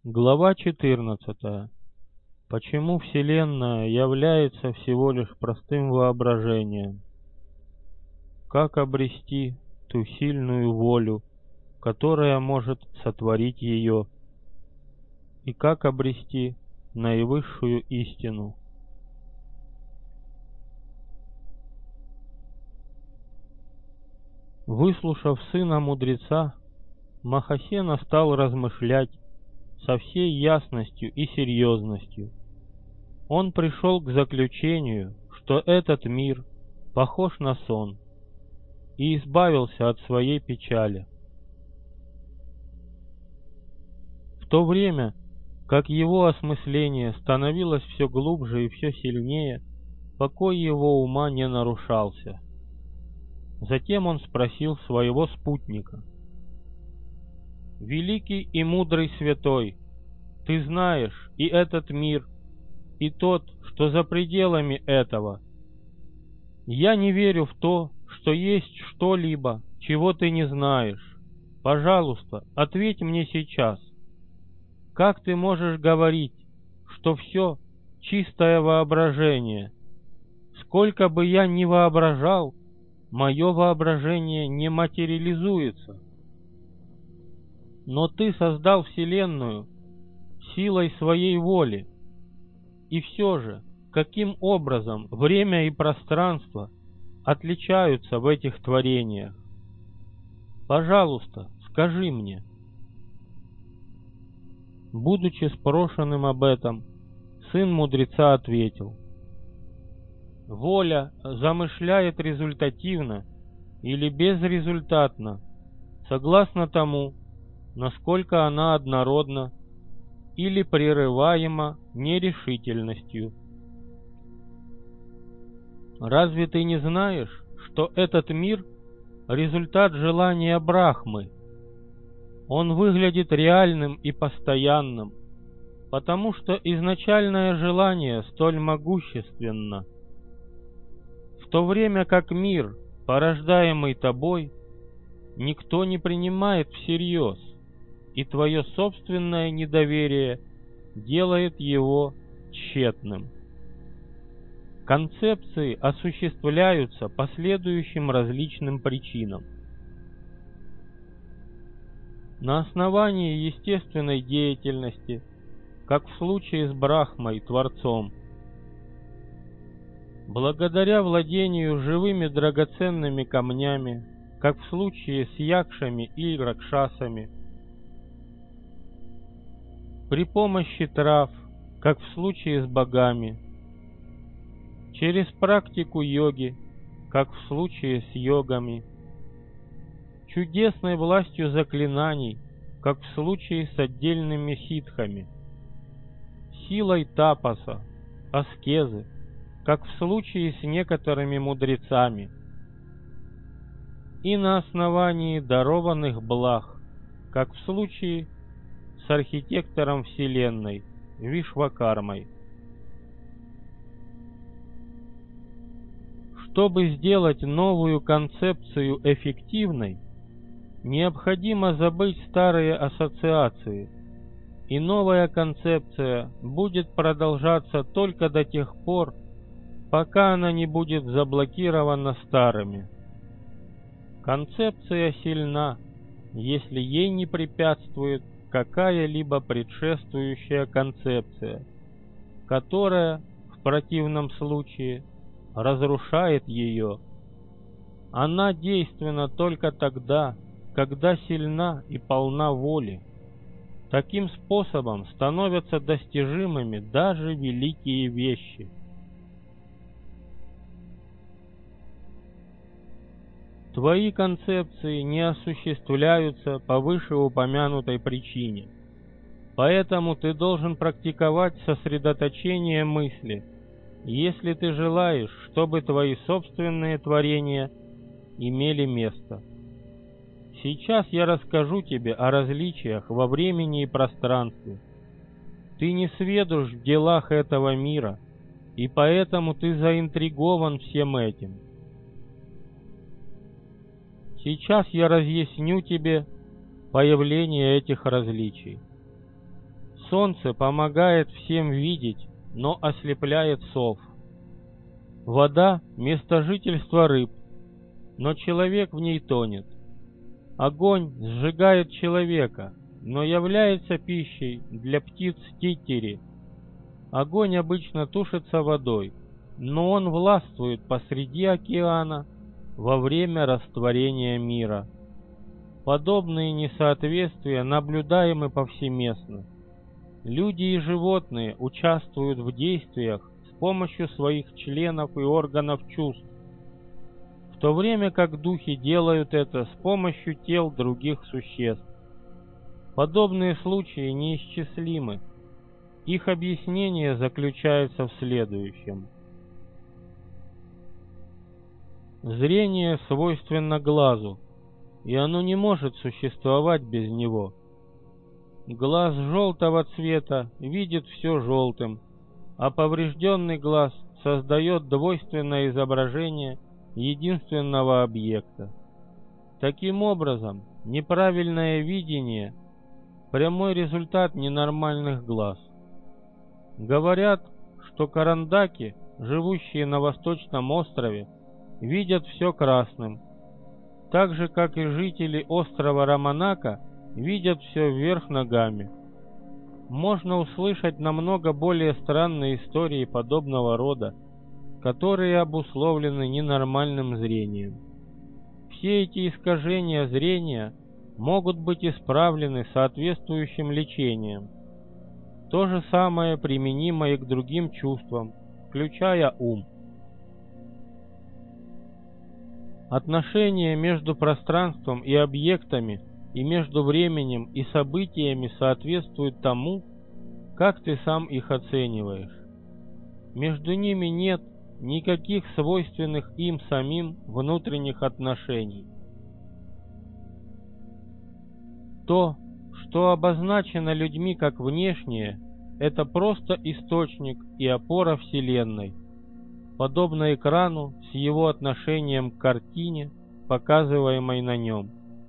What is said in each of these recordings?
Глава 14. Почему Вселенная является всего лишь простым воображением? Как обрести ту сильную волю, которая может сотворить ее? И как обрести наивысшую истину? Выслушав сына мудреца, Махасена стал размышлять со всей ясностью и серьезностью. Он пришел к заключению, что этот мир похож на сон, и избавился от своей печали. В то время, как его осмысление становилось все глубже и все сильнее, покой его ума не нарушался. Затем он спросил своего спутника: «Великий и мудрый святой, ты знаешь и этот мир, и тот, что за пределами этого. Я не верю в то, что есть что-либо, чего ты не знаешь. Пожалуйста, ответь мне сейчас. Как ты можешь говорить, что все чистое воображение? Сколько бы я ни воображал, мое воображение не материализуется. Но ты создал Вселенную силой своей воли. И все же, каким образом время и пространство отличаются в этих творениях? Пожалуйста, скажи мне». Будучи спрошенным об этом, сын мудреца ответил: «Воля замышляет результативно или безрезультатно, согласно тому, насколько она однородна или прерываема нерешительностью. Разве ты не знаешь, что этот мир — результат желания Брахмы? Он выглядит реальным и постоянным, потому что изначальное желание столь могущественно. В то время как мир, порождаемый тобой, никто не принимает всерьез, и твое собственное недоверие делает его тщетным. Концепции осуществляются по следующим различным причинам. На основании естественной деятельности, как в случае с Брахмой, Творцом. Благодаря владению живыми драгоценными камнями, как в случае с Якшами и Ракшасами. При помощи трав, как в случае с богами. Через практику йоги, как в случае с йогами. Чудесной властью заклинаний, как в случае с отдельными ситхами. Силой тапаса, аскезы, как в случае с некоторыми мудрецами. И на основании дарованных благ, как в случае с архитектором Вселенной Вишвакармой. Чтобы сделать новую концепцию эффективной, необходимо забыть старые ассоциации, и новая концепция будет продолжаться только до тех пор, пока она не будет заблокирована старыми. Концепция сильна, если ей не препятствует какая-либо предшествующая концепция, которая, в противном случае, разрушает ее. Она действенна только тогда, когда сильна и полна воли. Таким способом становятся достижимыми даже великие вещи. Твои концепции не осуществляются по вышеупомянутой причине. Поэтому ты должен практиковать сосредоточение мысли, если ты желаешь, чтобы твои собственные творения имели место. Сейчас я расскажу тебе о различиях во времени и пространстве. Ты не сведущ в делах этого мира, и поэтому ты заинтригован всем этим. Сейчас я разъясню тебе появление этих различий. Солнце помогает всем видеть, но ослепляет сов. Вода — место жительства рыб, но человек в ней тонет. Огонь сжигает человека, но является пищей для птиц титтери. Огонь обычно тушится водой, но он властвует посреди океана во время растворения мира. Подобные несоответствия наблюдаемы повсеместно. Люди и животные участвуют в действиях с помощью своих членов и органов чувств, в то время как духи делают это с помощью тел других существ. Подобные случаи неисчислимы. Их объяснение заключается в следующем. Зрение свойственно глазу, и оно не может существовать без него. Глаз желтого цвета видит все желтым, а поврежденный глаз создает двойственное изображение единственного объекта. Таким образом, неправильное видение – прямой результат ненормальных глаз. Говорят, что карандаки, живущие на Восточном острове, видят все красным, так же, как и жители острова Раманака видят все вверх ногами. Можно услышать намного более странные истории подобного рода, которые обусловлены ненормальным зрением. Все эти искажения зрения могут быть исправлены соответствующим лечением. То же самое применимо и к другим чувствам, включая ум. Отношения между пространством и объектами и между временем и событиями соответствуют тому, как ты сам их оцениваешь. Между ними нет никаких свойственных им самим внутренних отношений. То, что обозначено людьми как внешнее, это просто источник и опора Вселенной, подобно экрану с его отношением к картине, показываемой на нем.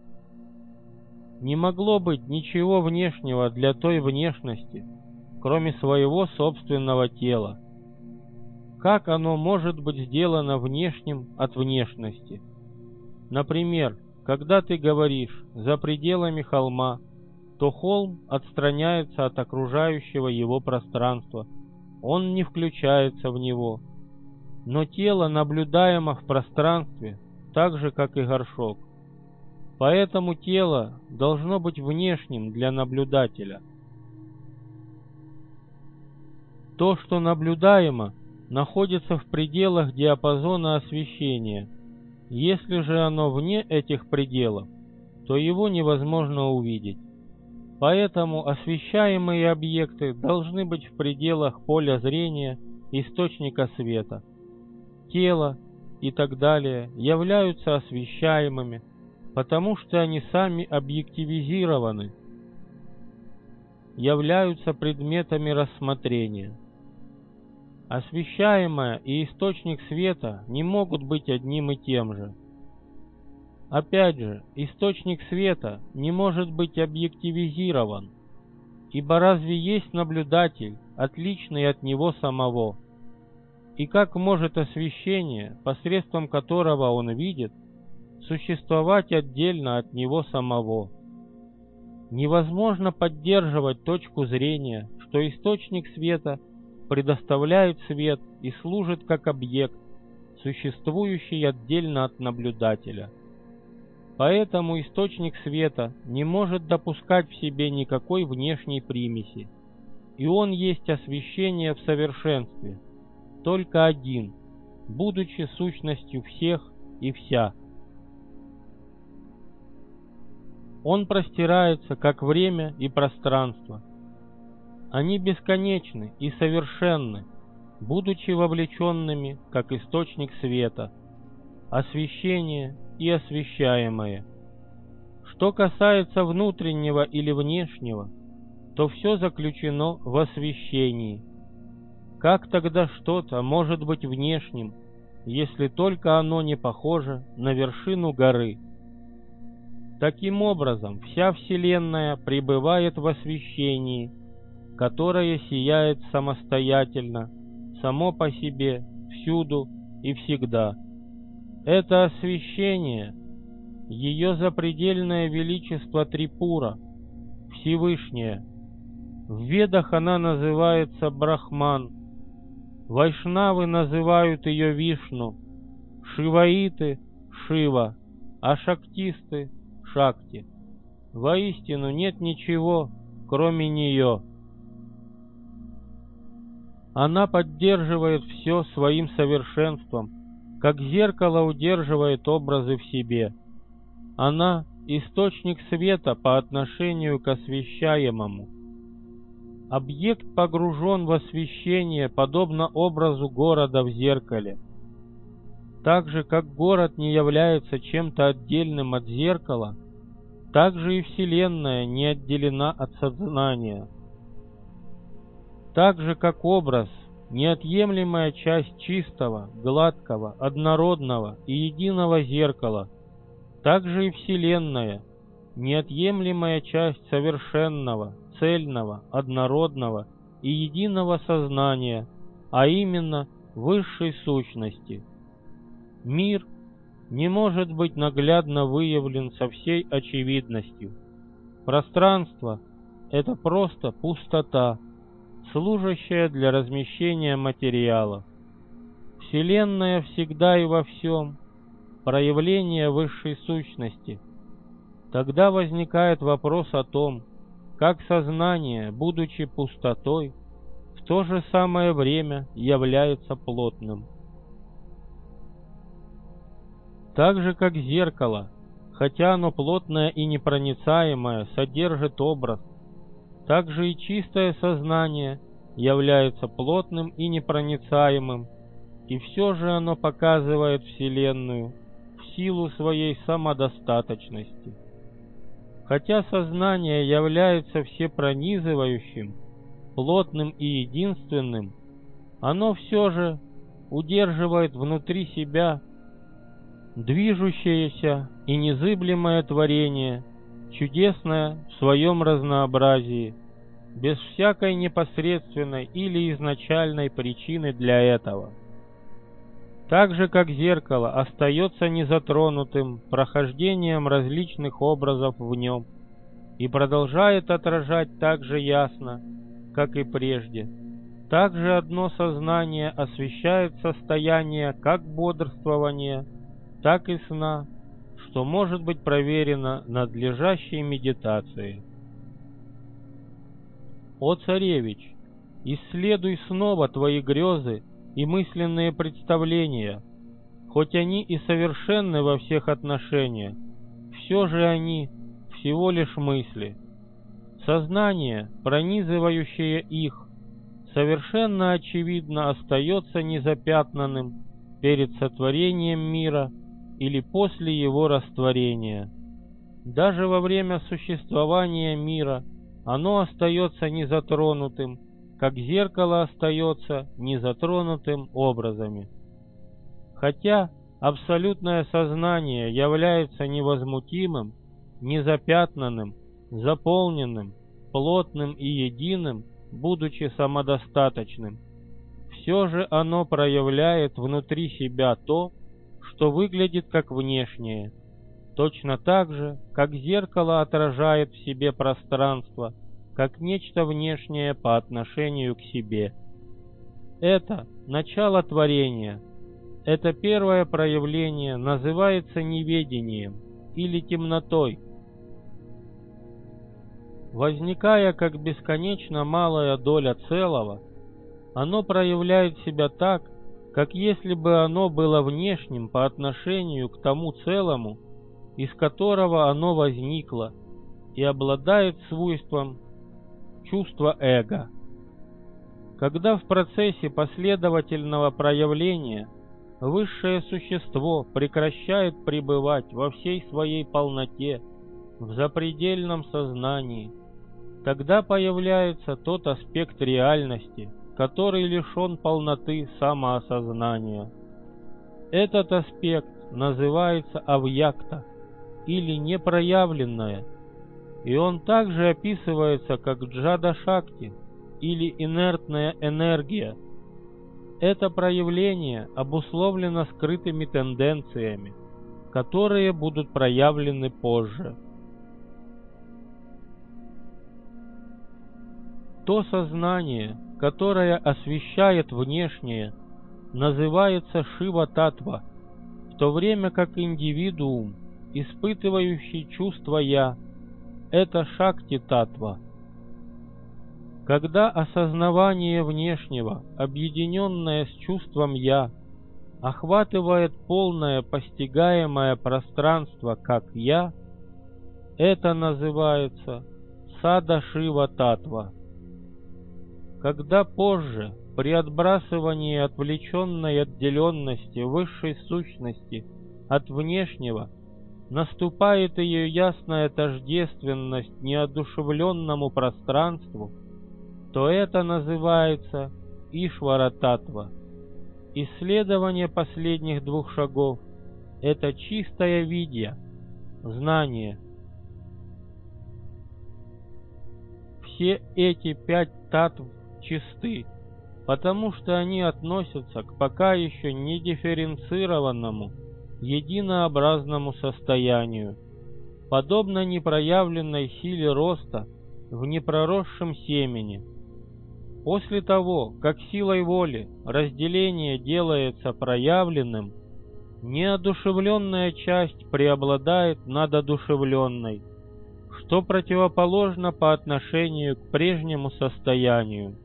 Не могло быть ничего внешнего для той внешности, кроме своего собственного тела. Как оно может быть сделано внешним от внешности? Например, когда ты говоришь «за пределами холма», то холм отстраняется от окружающего его пространства, он не включается в него. Но тело наблюдаемо в пространстве, так же, как и горшок. Поэтому тело должно быть внешним для наблюдателя. То, что наблюдаемо, находится в пределах диапазона освещения. Если же оно вне этих пределов, то его невозможно увидеть. Поэтому освещаемые объекты должны быть в пределах поля зрения источника света. Тело и так далее являются освещаемыми, потому что они сами объективизированы, являются предметами рассмотрения. Освещаемое и источник света не могут быть одним и тем же. Опять же, источник света не может быть объективизирован, ибо разве есть наблюдатель, отличный от него самого? И как может освещение, посредством которого он видит, существовать отдельно от него самого? Невозможно поддерживать точку зрения, что источник света предоставляет свет и служит как объект, существующий отдельно от наблюдателя. Поэтому источник света не может допускать в себе никакой внешней примеси, и он есть освещение в совершенстве, только один, будучи сущностью всех и вся. Он простирается, как время и пространство. Они бесконечны и совершенны, будучи вовлеченными, как источник света, освещение и освещаемое. Что касается внутреннего или внешнего, то все заключено в освещении. Как тогда что-то может быть внешним, если только оно не похоже на вершину горы? Таким образом, вся Вселенная пребывает в освещении, которое сияет самостоятельно, само по себе, всюду и всегда. Это освещение, ее запредельное величество Трипура, Всевышнее. В Ведах она называется Брахман, вайшнавы называют ее Вишну, шиваиты — Шива, а шактисты — Шакти. Воистину нет ничего, кроме нее. Она поддерживает все своим совершенством, как зеркало удерживает образы в себе. Она — источник света по отношению к освещаемому. Объект погружен в освещение, подобно образу города в зеркале. Так же, как город не является чем-то отдельным от зеркала, так же и Вселенная не отделена от сознания. Так же, как образ — неотъемлемая часть чистого, гладкого, однородного и единого зеркала, так же и Вселенная — неотъемлемая часть совершенного, цельного, однородного и единого сознания, а именно высшей сущности. Мир не может быть наглядно выявлен со всей очевидностью. Пространство — это просто пустота, служащая для размещения материалов. Вселенная всегда и во всем — проявление высшей сущности. Тогда возникает вопрос о том, как сознание, будучи пустотой, в то же самое время является плотным. Так же, как зеркало, хотя оно плотное и непроницаемое, содержит образ, так же и чистое сознание является плотным и непроницаемым, и все же оно показывает Вселенную в силу своей самодостаточности. Хотя сознание является всепронизывающим, плотным и единственным, оно все же удерживает внутри себя движущееся и незыблемое творение, чудесное в своем разнообразии, без всякой непосредственной или изначальной причины для этого. Так же, как зеркало остается незатронутым прохождением различных образов в нем и продолжает отражать так же ясно, как и прежде, так же одно сознание освещает состояние как бодрствования, так и сна, что может быть проверено надлежащей медитацией. О царевич, исследуй снова твои грезы и мысленные представления, хоть они и совершенны во всех отношениях, все же они всего лишь мысли. Сознание, пронизывающее их, совершенно очевидно остается незапятнанным перед сотворением мира или после его растворения. Даже во время существования мира оно остается незатронутым, как зеркало остается незатронутым образами. Хотя абсолютное сознание является невозмутимым, незапятнанным, заполненным, плотным и единым, будучи самодостаточным, все же оно проявляет внутри себя то, что выглядит как внешнее, точно так же, как зеркало отражает в себе пространство, как нечто внешнее по отношению к себе. Это начало творения. Это первое проявление называется неведением или темнотой. Возникая как бесконечно малая доля целого, оно проявляет себя так, как если бы оно было внешним по отношению к тому целому, из которого оно возникло, и обладает свойством чувства эго. Когда в процессе последовательного проявления высшее существо прекращает пребывать во всей своей полноте в запредельном сознании, тогда появляется тот аспект реальности, который лишен полноты самоосознания. Этот аспект называется авьякта, или непроявленное, и он также описывается как джада-шакти, или инертная энергия. Это проявление обусловлено скрытыми тенденциями, которые будут проявлены позже. То сознание, которое освещает внешнее, называется Шива-татва, в то время как индивидуум, испытывающий чувство «я», это Шакти-татва. Когда осознавание внешнего, объединенное с чувством «я», охватывает полное постигаемое пространство как «я», это называется Сада-Шива-татва. Когда позже, при отбрасывании отвлеченной отделенности высшей сущности от внешнего, наступает ее ясная тождественность неодушевленному пространству, то это называется Ишвара-татва. Исследование последних двух шагов – это чистая видья, знание. Все эти 5 татв чисты, потому что они относятся к пока еще не дифференцированному, единообразному состоянию, подобно непроявленной силе роста в непроросшем семени. После того, как силой воли разделение делается проявленным, неодушевленная часть преобладает над одушевленной, что противоположно по отношению к прежнему состоянию.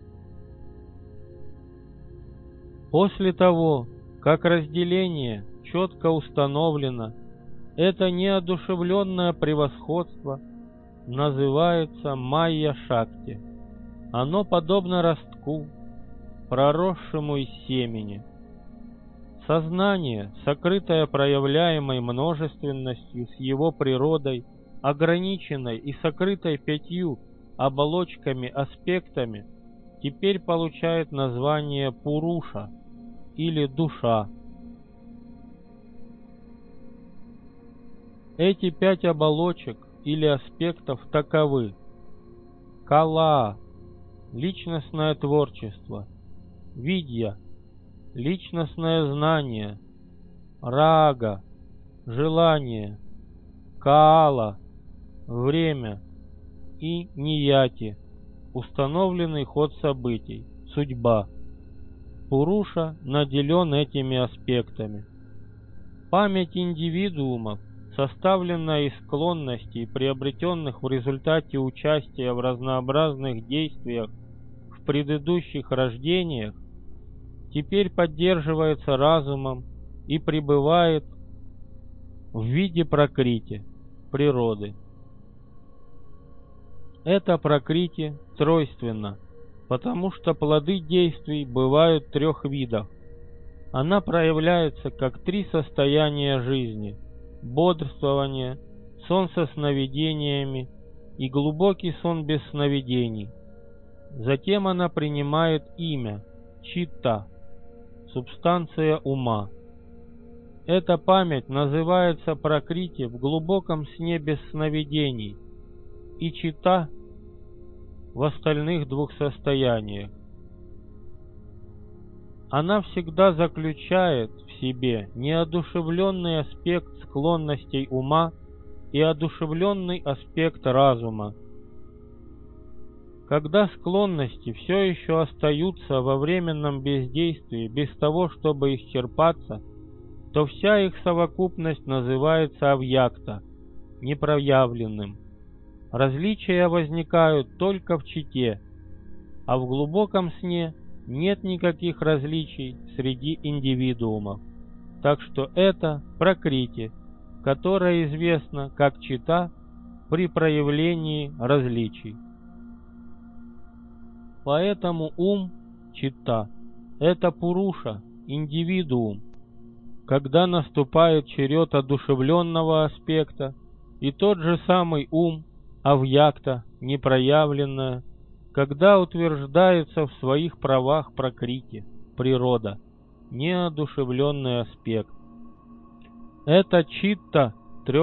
После того, как разделение четко установлено, это неодушевленное превосходство называется Майя-шакти. Оно подобно ростку, проросшему из семени. Сознание, сокрытое проявляемой множественностью с его природой, ограниченной и сокрытой 5 оболочками-аспектами, теперь получает название Пуруша или душа. Эти 5 оболочек или аспектов таковы: Кала – личностное творчество, Видья – личностное знание, Рага – желание, Каала – время и Нияти – установленный ход событий, судьба. Пуруша наделен этими аспектами. Память индивидуумов, составленная из склонностей, приобретенных в результате участия в разнообразных действиях в предыдущих рождениях, теперь поддерживается разумом и пребывает в виде пракрити, природы. Это пракрити тройственна, потому что плоды действий бывают 3 видов. Она проявляется как 3 состояния жизни: бодрствование, сон со сновидениями и глубокий сон без сновидений. Затем она принимает имя читта, субстанция ума. Эта память называется пракрити в глубоком сне без сновидений и читта в остальных 2 состояниях. Она всегда заключает в себе неодушевленный аспект склонностей ума и одушевленный аспект разума. Когда склонности все еще остаются во временном бездействии без того, чтобы исчерпаться, то вся их совокупность называется авьякта, непроявленным. Различия возникают только в читте, а в глубоком сне нет никаких различий среди индивидуумов. Так что это пракрити, которая известна как читта при проявлении различий. Поэтому ум, читта, это пуруша, индивидуум. Когда наступает черед одушевленного аспекта, и тот же самый ум, авьякта, непроявленная, когда утверждается в своих правах пракрити, природа, неодушевленный аспект. Эта читта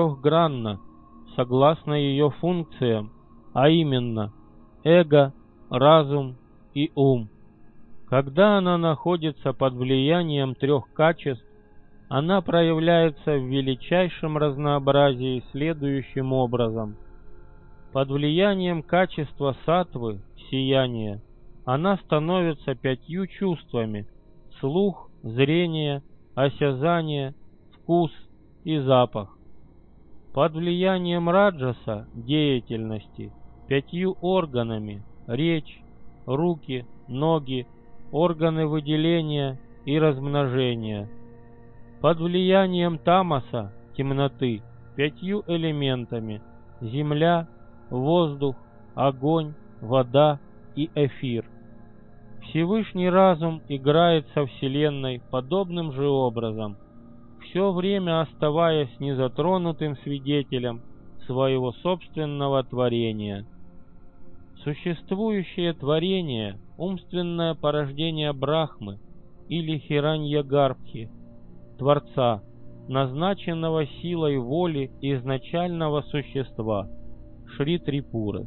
трехгранна, согласно ее функциям, а именно эго, разум и ум. Когда она находится под влиянием трех качеств, она проявляется в величайшем разнообразии следующим образом. Под влиянием качества саттвы, сияния, она становится 5 чувствами: слух, зрение, осязание, вкус и запах. Под влиянием раджаса, деятельности, 5 органами: речь, руки, ноги, органы выделения и размножения. Под влиянием тамаса, темноты, 5 элементами: земля, воздух, огонь, вода и эфир. Всевышний разум играет со Вселенной подобным же образом, все время оставаясь незатронутым свидетелем своего собственного творения. Существующее творение — умственное порождение Брахмы или Хираньягарбхи, Творца, назначенного силой воли изначального существа, Шри Трипуры.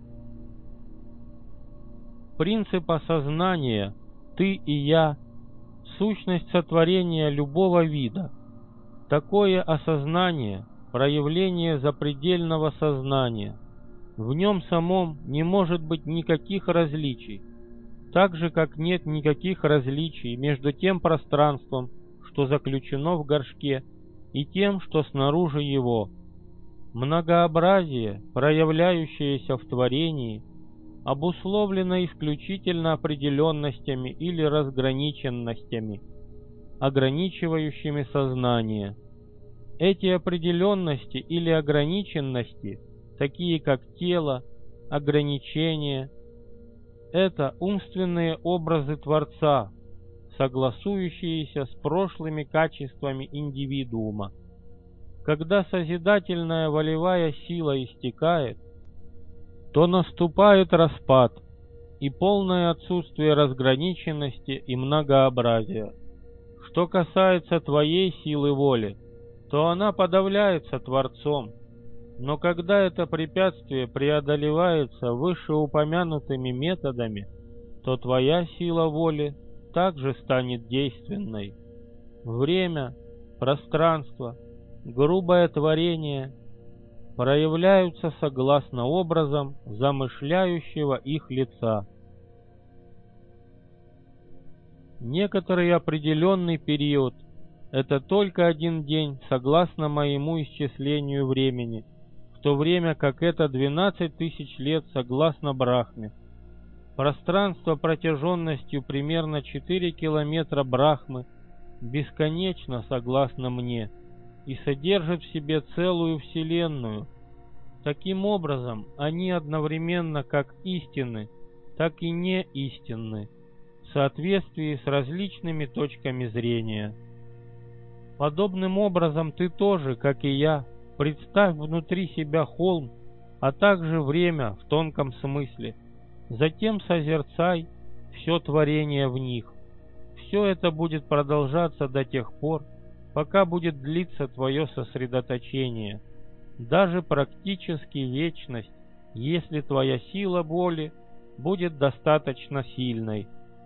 Принцип осознания «ты» и «я» — сущность сотворения любого вида. Такое осознание — проявление запредельного сознания. В нем самом не может быть никаких различий, так же, как нет никаких различий между тем пространством, что заключено в горшке, и тем, что снаружи его. Многообразие, проявляющееся в творении, обусловлено исключительно определенностями или разграниченностями, ограничивающими сознание. Эти определенности или ограниченности, такие как тело, ограничения, это умственные образы Творца, согласующиеся с прошлыми качествами индивидуума. Когда созидательная волевая сила истекает, то наступает распад и полное отсутствие разграниченности и многообразия. Что касается твоей силы воли, то она подавляется Творцом, но когда это препятствие преодолевается вышеупомянутыми методами, то твоя сила воли также станет действенной. Время, пространство, грубое творение проявляются согласно образам замышляющего их лица. Некоторый определенный период — это только один день согласно моему исчислению времени, в то время как это 12 тысяч лет согласно Брахме. Пространство протяженностью примерно 4 километра Брахмы бесконечно согласно мне и содержит в себе целую Вселенную. Таким образом, они одновременно как истинны, так и не истинны, в соответствии с различными точками зрения. Подобным образом ты тоже, как и я, представь внутри себя холм, а также время в тонком смысле. Затем созерцай все творение в них. Все это будет продолжаться до тех пор, пока будет длиться твое сосредоточение, даже практически вечность, если твоя сила воли будет достаточно сильной.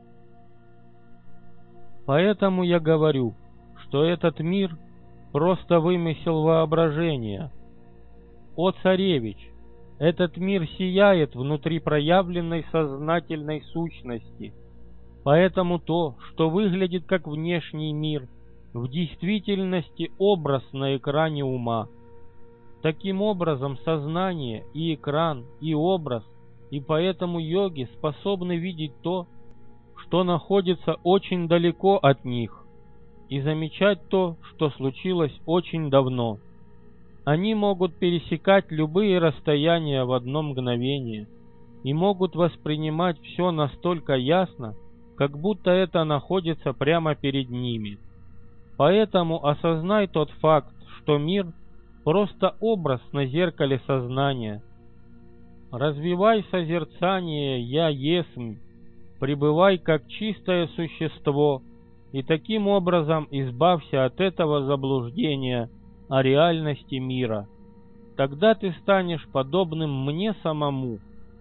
Поэтому я говорю, что этот мир просто вымысел воображения. О царевич, этот мир сияет внутри проявленной сознательной сущности, поэтому то, что выглядит как внешний мир, в действительности образ на экране ума. Таким образом, сознание и экран, и образ, и поэтому йоги способны видеть то, что находится очень далеко от них, и замечать то, что случилось очень давно. Они могут пересекать любые расстояния в одно мгновение и могут воспринимать все настолько ясно, как будто это находится прямо перед ними. Поэтому осознай тот факт, что мир — просто образ на зеркале сознания. Развивай созерцание «Я есмь», пребывай как чистое существо, и таким образом избавься от этого заблуждения о реальности мира. Тогда ты станешь подобным мне самому,